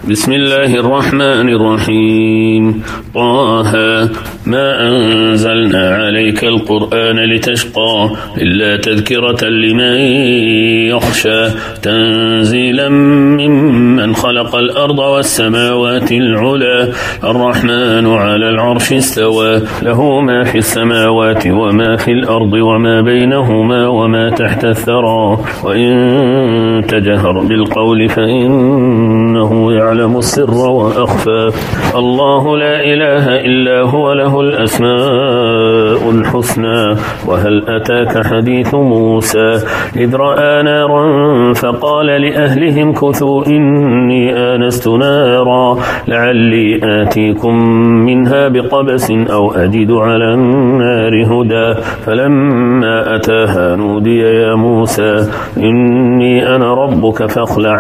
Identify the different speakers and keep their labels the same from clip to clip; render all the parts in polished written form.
Speaker 1: بسم الله الرحمن الرحيم. طه ما أنزلنا عليك القرآن لتشقى إلا تذكرة لمن يخشى تنزيلا ممن خلق الأرض والسماوات العلى الرحمن على العرش استوى له ما في السماوات وما في الأرض وما بينهما وما تحت الثرى وإن تجهر بالقول فإنه يعلم السر وأخفى الله لا إله إلا هو له الأسماء الحسنى وهل أتاك حديث موسى إذ رأى نارا فقال لأهلهم كثوا إني آنست نارا لعلي آتيكم منها بقبس أو أجد على النار هدى فلما أتاها نودي يا موسى إني أنا ربك فاخلع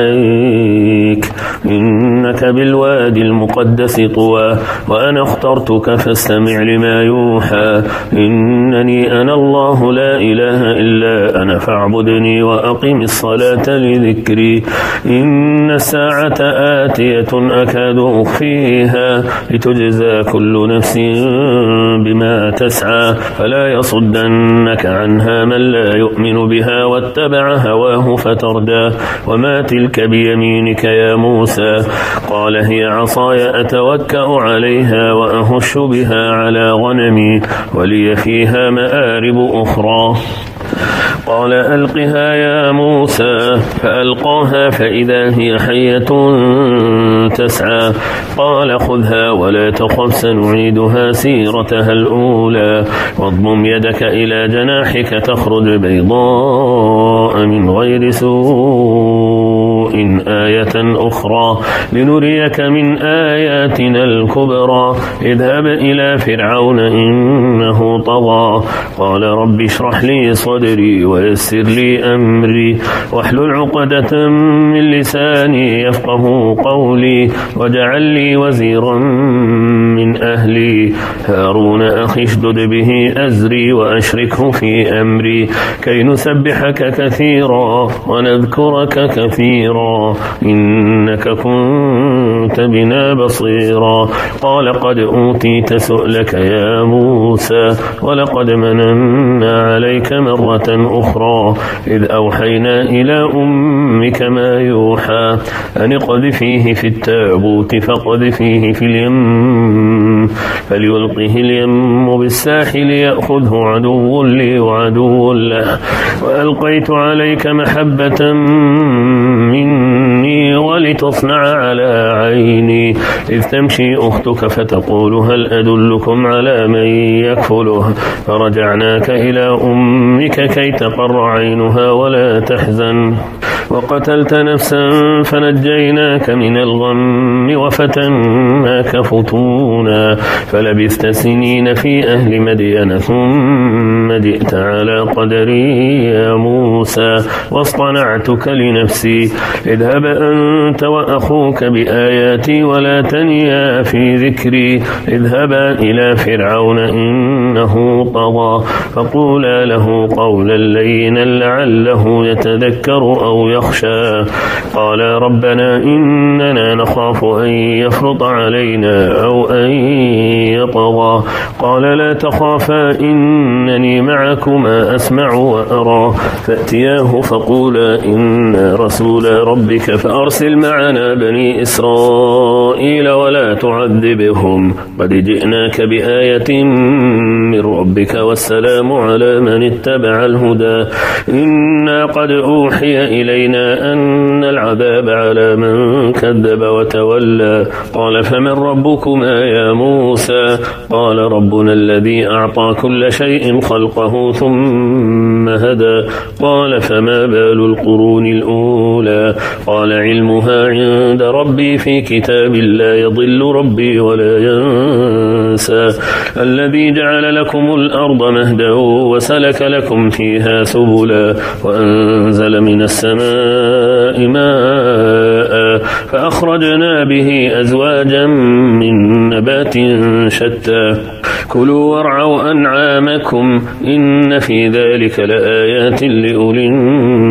Speaker 1: عليك إنك بالوادي المقدس طوى وأنا اخترتك فاستمع لما يوحى إنني أنا الله لا إله إلا أنا فاعبدني وأقم الصلاة لذكري إن الساعة آتية أكاد أخفيها لتجزى كل نفس بما تسعى فلا يصدنك عنها من لا يؤمن بها واتبع هواه فتردى وما تلك بيمينك يا موسى قال هي عصاي أتوكأ عليها وأهش بها على غنمي ولي فيها مآرب أخرى قال ألقها يا موسى فألقاها فإذا هي حية تسعى قال خذها ولا تخف سنعيدها سيرتها الأولى واضمم يدك إلى جناحك تخرج بيضاء من غير سوء آية أخرى لنريك من آياتنا الكبرى اذهب إلى فرعون إنه طغى قال رب اشرح لي صدري ويسر لي أمري واحلل عقدة من لساني يفقه قولي واجعل لي وزيرا من أهلي هارون أخي اشدد به أزري وأشركه في أمري كي نسبحك كثيرا ونذكرك كثيرا إنك كنت بنا بصيرا قال قد أوتيت سؤلك يا موسى ولقد مننا عليك مرة أخرى إذ أوحينا إلى أمك ما يوحى أن اقذفيه في التابوت فاقذفيه في اليم فليلقه اليم بالساحل يأخذه عدو لي وعدو له وألقيت عليك محبة مني ولتصنع على عيني إذ تمشي أختك فتقول هل أدلكم على من يكفله فرجعناك إلى أمك كي تقر عينها ولا تحزن وقتلت نفسا فنجيناك من الغم وفتناك فتونا فلبثت سنين في أهل مدين ثم جئت على قدري يا موسى واصطنعتك لنفسي اذهب أنت وأخوك بآياتي ولا تنيا في ذكري اذهبا إلى فرعون إنه طغى فقولا له قولا لينا لعله يتذكر أو يخشى قال ربنا إننا نخاف أن يفرط علينا أو أن يطغى قال لا تخافا إنني معكما أسمع وأرى فأتياه فقولا إنا رسول ربك فأرسل معنا بني إسرائيل ولا تعذبهم قد جئناك بآية من ربك والسلام على من اتبع الهدى إنا قد أوحي إلينا أن العذاب على من كذب وتولى قال فمن ربكما يا موسى قال ربنا الذي أعطى كل شيء خلقه ثم هدى قال فما بال القرون الأولى قال علمها عند ربي في كتاب لا يضل ربي ولا ينسى الذي جعل لكم الأرض مهدا وسلك لكم فيها سبلا وأنزل من السماء ماء فأخرجنا به أزواجا من نبات شتى كلوا وارعوا أنعامكم إن في ذلك لآيات لأولي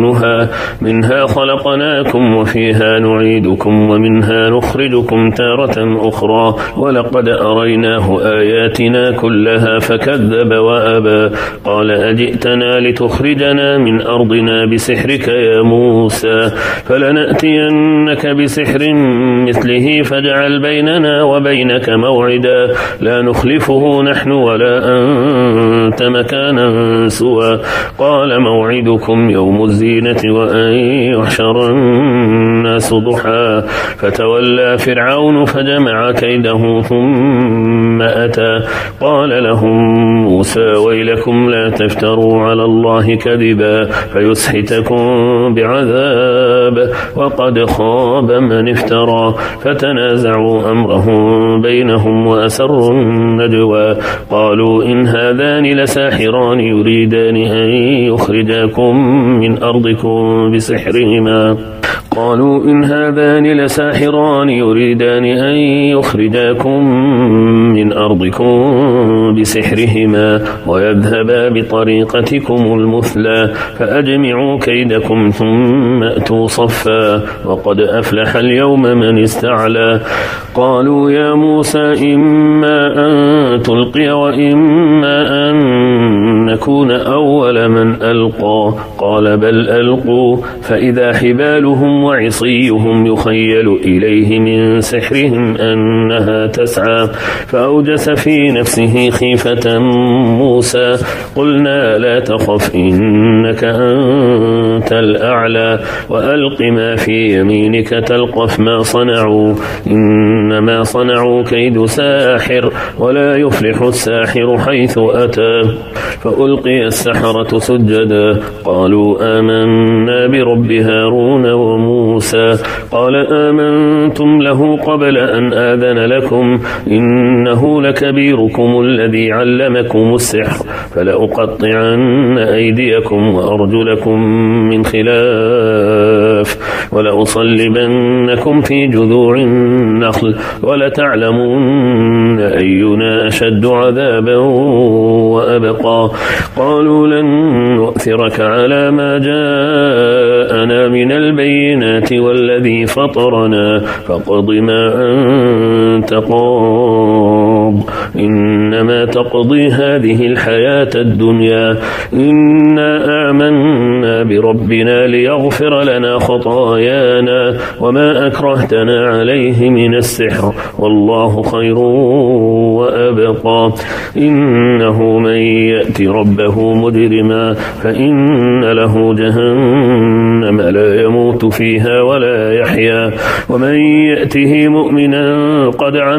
Speaker 1: زينها منها خلقناكم وفيها نعيدكم ومنها نخرجكم تارة أخرى ولقد أريناه آياتنا كلها فكذب وأبى قال أجئتنا لتخرجنا من أرضنا بسحرك يا موسى فلنأتينك بسحر مثله فاجعل بيننا وبينك موعدا لا نخلفه نحن ولا أنت مكانا سوى قال موعدكم يوم الزينة وأن يحشر الناس ضحى فتولى فرعون فجمع كيده ثم أتى قال لهم موسى ويلكم لا تفتروا على الله كذبا فيسحتكم بعذاب وقد خاب من افترى فتنازعوا أمرهم بينهم وأسروا النجوى قالوا إن هذان لساحران يريدان أن يخرجاكم من أرضكم بسحرهما ويذهبا بطريقتكم المثلى فأجمعوا كيدكم ثم أتوا صفا وقد أفلح اليوم من استعلى قالوا يا موسى إما أن تلقي وإما أن نكون أول من ألقى قال بل ألقوا فإذا حبالهم وعصيهم يخيل إليه من سحرهم أنها تسعى فأوجس في نفسه خيفة موسى قلنا لا تخف إنك أنت الأعلى وألق ما في يمينك تلقف ما صنعوا إنما صنعوا كيد ساحر ولا يفلح الساحر حيث أتى فألقي السحرة سجدا قالوا آمنا برب هارون وموسى قال آمنتم له قبل أن آذن لكم إنه لكبيركم الذي علمكم السحر فلأقطعن أيديكم وأرجلكم من خلاف ولأصلبنكم في جذوع النخل ولتعلمن أينا أشد عذابا وأبقى قالوا لن نؤثرك على ما جاءنا من البينات والذي فطرنا فاقض ما أنت قاض إنما تقضي هذه الحياة الدنيا إنا آمنا بربنا ليغفر لنا خطايانا وما أكرهتنا عليه من السحر والله خير وأبقى إنه من يأتي ربه مجرما فإن له جهنم لا يموت فيها ولا يحيا ومن يأته مؤمنا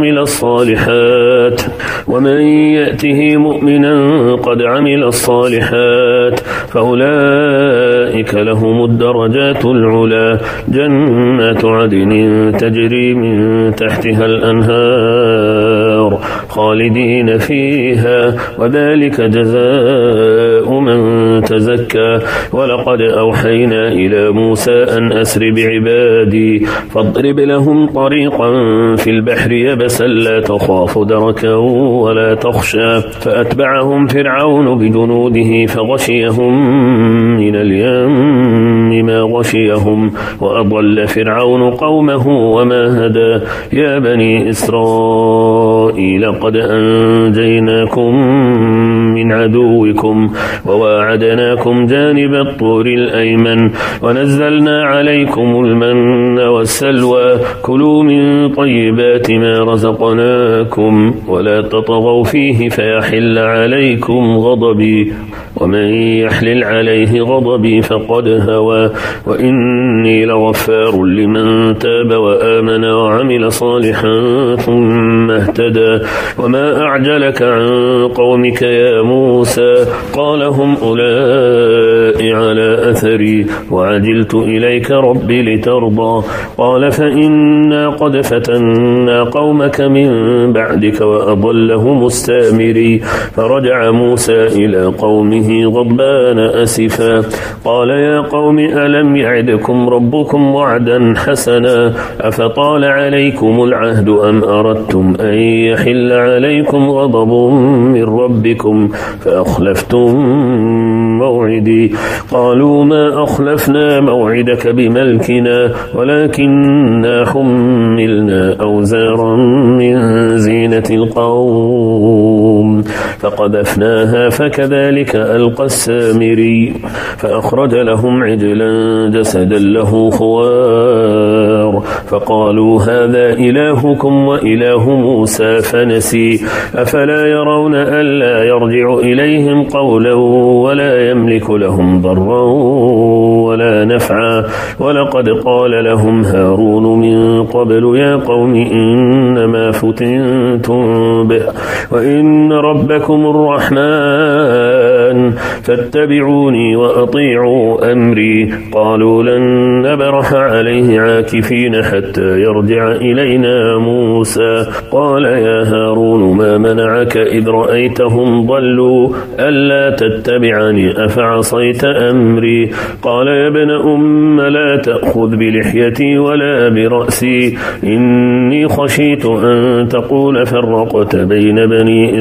Speaker 1: قد عمل الصالحات فأولئك لهم الدرجات العلا جنات عدن تجري من تحتها الأنهار خالدين فيها وذلك جزاء من تزكى ولقد أوحينا إلى موسى أن أسر بعبادي فاضرب لهم طريقا في البحر يبسا لا تخاف دركا ولا تخشى فأتبعهم فرعون بجنوده فغشيهم من اليم ما غشيهم وأضل فرعون قومه وما هدى يا بني إسرائيل قد أنجيناكم من عدوكم وواعدناكم جانب الطور الأيمن ونزلنا عليكم المن والسلوى كلوا من طيبات ما رزقناكم ولا تطغوا فيه فيحل عليكم غضبي ومن يحلل عليه غضبي فقد هوى وإني لغفار لمن تاب وآمن وعمل صالحا ثم اهتدى وما أعجلك عن قومك يا موسى قال هم أولئك على أثري وعجلت إليك ربي لترضى قال فإنا قد فتنا قومك من بعدك وأضلهم السامري فرجع موسى إلى قومه قومه غضبان أسفا قال يا قوم ألم يعدكم ربكم وعدا حسنا أفطال عليكم العهد أم أردتم أن يحل عليكم غضب من ربكم فأخلفتم موعدي قالوا ما أخلفنا موعدك بملكنا ولكننا حملنا أوزارا من زينة القوم فقذفناها فكذلك ألقى السامري فأخرج لهم عجلا جسدا له خوار فقالوا هذا إلهكم وإله موسى فنسي أفلا يرون ألا يرجع إليهم قولا ولا يملك لهم ضرا ولا نفعا ولقد قال لهم هارون من قبل يا قوم إنما فتنتم به وإن ربكم الرحمن فاتبعوني وأطيعوا أمري قالوا لن نبرح عليه عاكفين حتى يرجع إلينا موسى قال يا هارون ما منعك إذ رأيتهم ضلوا ألا تتبعني أفعصيت أمري قال يا ابن أم لا تأخذ بلحيتي ولا برأسي إني خشيت أن تقول فرقت بين بني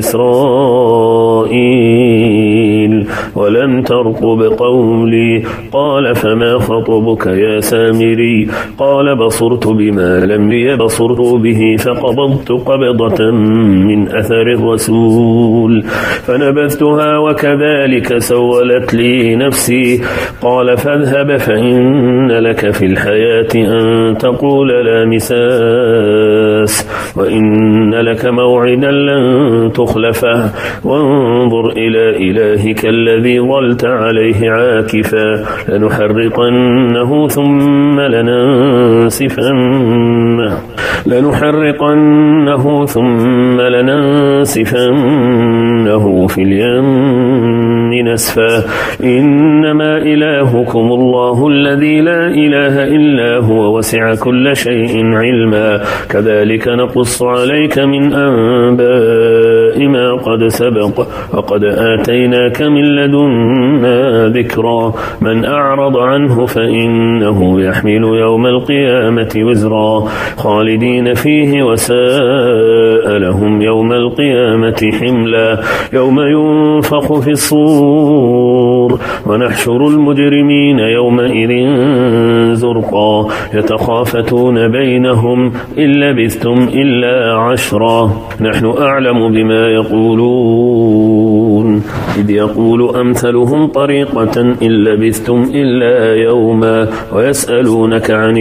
Speaker 1: إسرائيل ولم ترقب قولي قال فما خطبك يا سامري قال بصرت بما لم يبصروا به فقبضت قبضة من أثر الرسول فنبذتها وكذلك سولت لي نفسي قال فاذهب فإن لك في الحياة أن تقول لا مساس وإن لك موعدا لن تخلفه وانظر إلى إلهك الذي ظلت عليه عاكفا لنحرقنه ثم لننسفنه في اليم نسفا إنما إلهكم الله الذي لا إله إلا هو وسع كل شيء علما كذلك نقص عليك من أنباء ما قد سبق وقد آتيناك من لدنا ذكرا من أعرض عنه فإنه يحمل يوم القيامة وزرا خالدين فيه وساء لهم يوم القيامة حملا يوم ينفخ في الصور ونحشر المجرمين يومئذ زرقا يتخافتون بينهم إن لبثتم إلا عشرا نحن أعلم بما يقولون إذ يقول أمثلهم طريقة إن لبثتم إلا يوما ويسألونك عن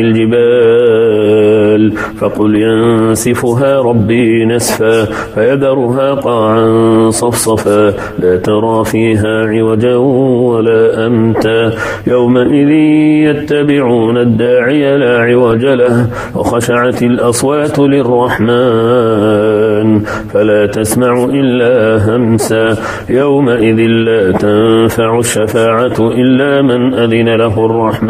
Speaker 1: الجبال فقل ينسفها ربي نسفا فيذرها قاعا صفصفا لا ترى فيها عوجا ولا أمتا يومئذ يتبعون الداعي لا عوج له وخشعت الأصوات للرحمن فلا تسمع إلا همسا يومئذ لا تنفع الشفاعة إلا من أذن له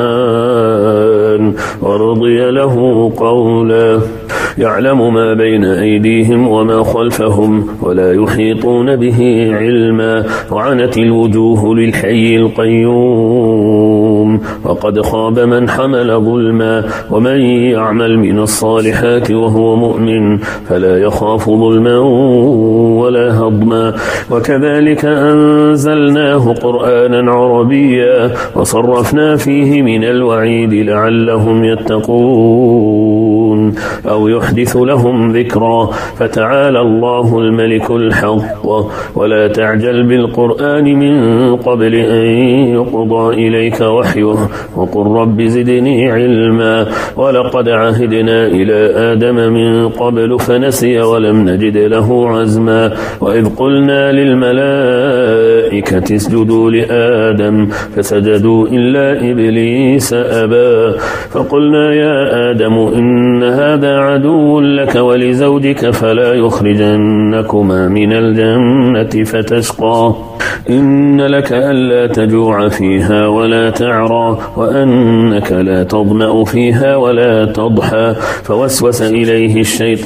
Speaker 1: الرحمن ورضي له قولا يعلم ما بين أيديهم وما خلفهم ولا يحيطون به علما وعنت الوجوه للحي القيوم وقد خاب من حمل ظلما ومن يعمل من الصالحات وهو مؤمن فلا يخاف ظلما ولا هضما وكذلك أنزلناه قرآنا عربيا وصرفنا فيه من الوعيد لعلهم يتقون أو يحدث لهم ذكرا فتعالى الله الملك الحق ولا تعجل بالقرآن من قبل أن يقضى إليك وحيه وقل رب زدني علما ولقد عهدنا إلى آدم من قبل فنسي ولم نجد له عزما وإذ قلنا للملائكة اسجدوا لآدم فسجدوا إلا إبليس أبى فقلنا يا آدم إن هذا عدو لك ولزوجك فلا يخرجنكما من الجنة فتشقى إن لك ألا تجوع فيها ولا تعرى وأنك لا تظمأ فيها ولا تضحى فوسوس إليه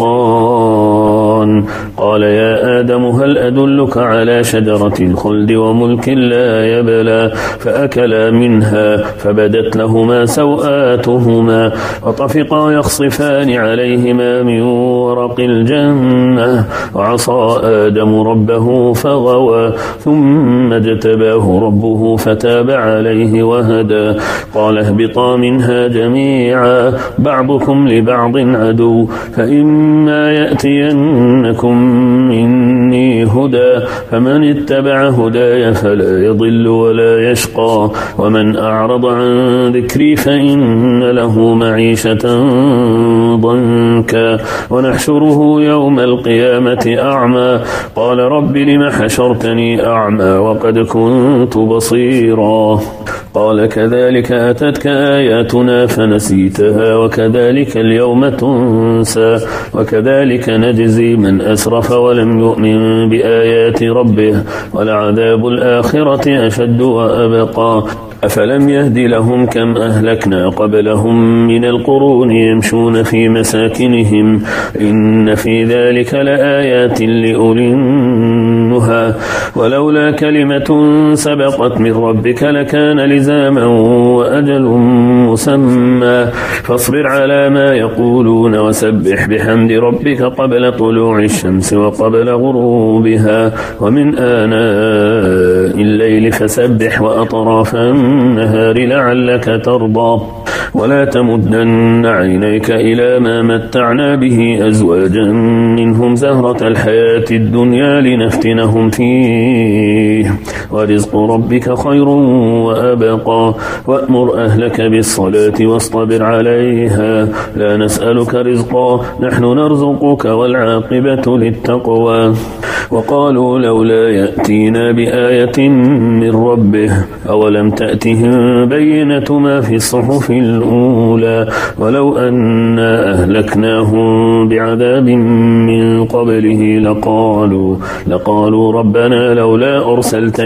Speaker 1: الشيطان قال يا آدم هل أدلك على شجرة الخلد وملك لا يبلى فأكلا منها فبدت لهما سوآتهما وطفقا يخصفان عليهما من ورق الجنة وعصى آدم ربه فغوى ثم اجتباه ربه فتاب عليه وهدى قال اهبطا منها جميعا بعضكم لبعض عدو فإما يأتينكم مني هدى فمن اتبع هداي فلا يضل ولا يشقى ومن أعرض عن ذكري فإن له معيشة ضنكا ونحشره يوم القيامة أعمى قال رب لم حشرتني أعمى وقد كنت بصيرا قال كذلك أتتك آياتنا فنسيتها وكذلك اليوم تنسى وكذلك نجزي من أسرف ولم يؤمن بآيات ربه ولعذاب الآخرة أشد وأبقى أفلم يهد لهم كم أهلكنا قبلهم من القرون يمشون في مساكنهم إن في ذلك لآيات لأولي النهى ولولا كلمة سبقت من ربك لكان لزاما وأجل مسمى فاصبر على ما يقولون وسبح بحمد ربك قبل طلوع الشمس وقبل غروبها ومن آناء الليل فسبح وأطراف النهار لعلك ترضى ولا تمدن عينيك إلى ما متعنا به أزواجا منهم زهرة الحياة الدنيا لنفتنهم فيه ورزق ربك خير وأبقى وأمر أهلك بالصلاة واصطبر عليها لا نسألك رزقا نحن نرزقك والعاقبة للتقوى وقالوا لولا يأتينا بآية من ربه أولم تأتهم بينة ما في الصحف الأولى ولو أنا أهلكناهم بعذاب من قبله لقالوا ربنا لولا أرسلت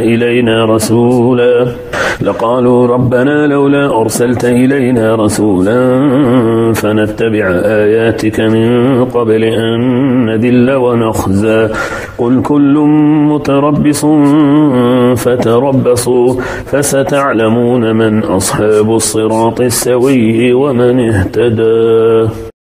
Speaker 1: إلينا رسولا فنتبع آياتك من قبل أن نذل ونخزى قل كل متربص فتربصوا فستعلمون من أصحاب الصراط السوي ومن اهتدى.